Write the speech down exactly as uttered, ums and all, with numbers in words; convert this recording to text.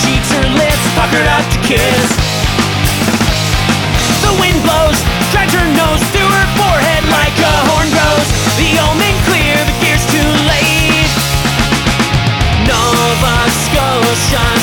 cheeks, her lips puckered up to kiss. The wind blows, drags her nose through her forehead like a horn grows. The omen clear, the gear's too late. Nova Scotia.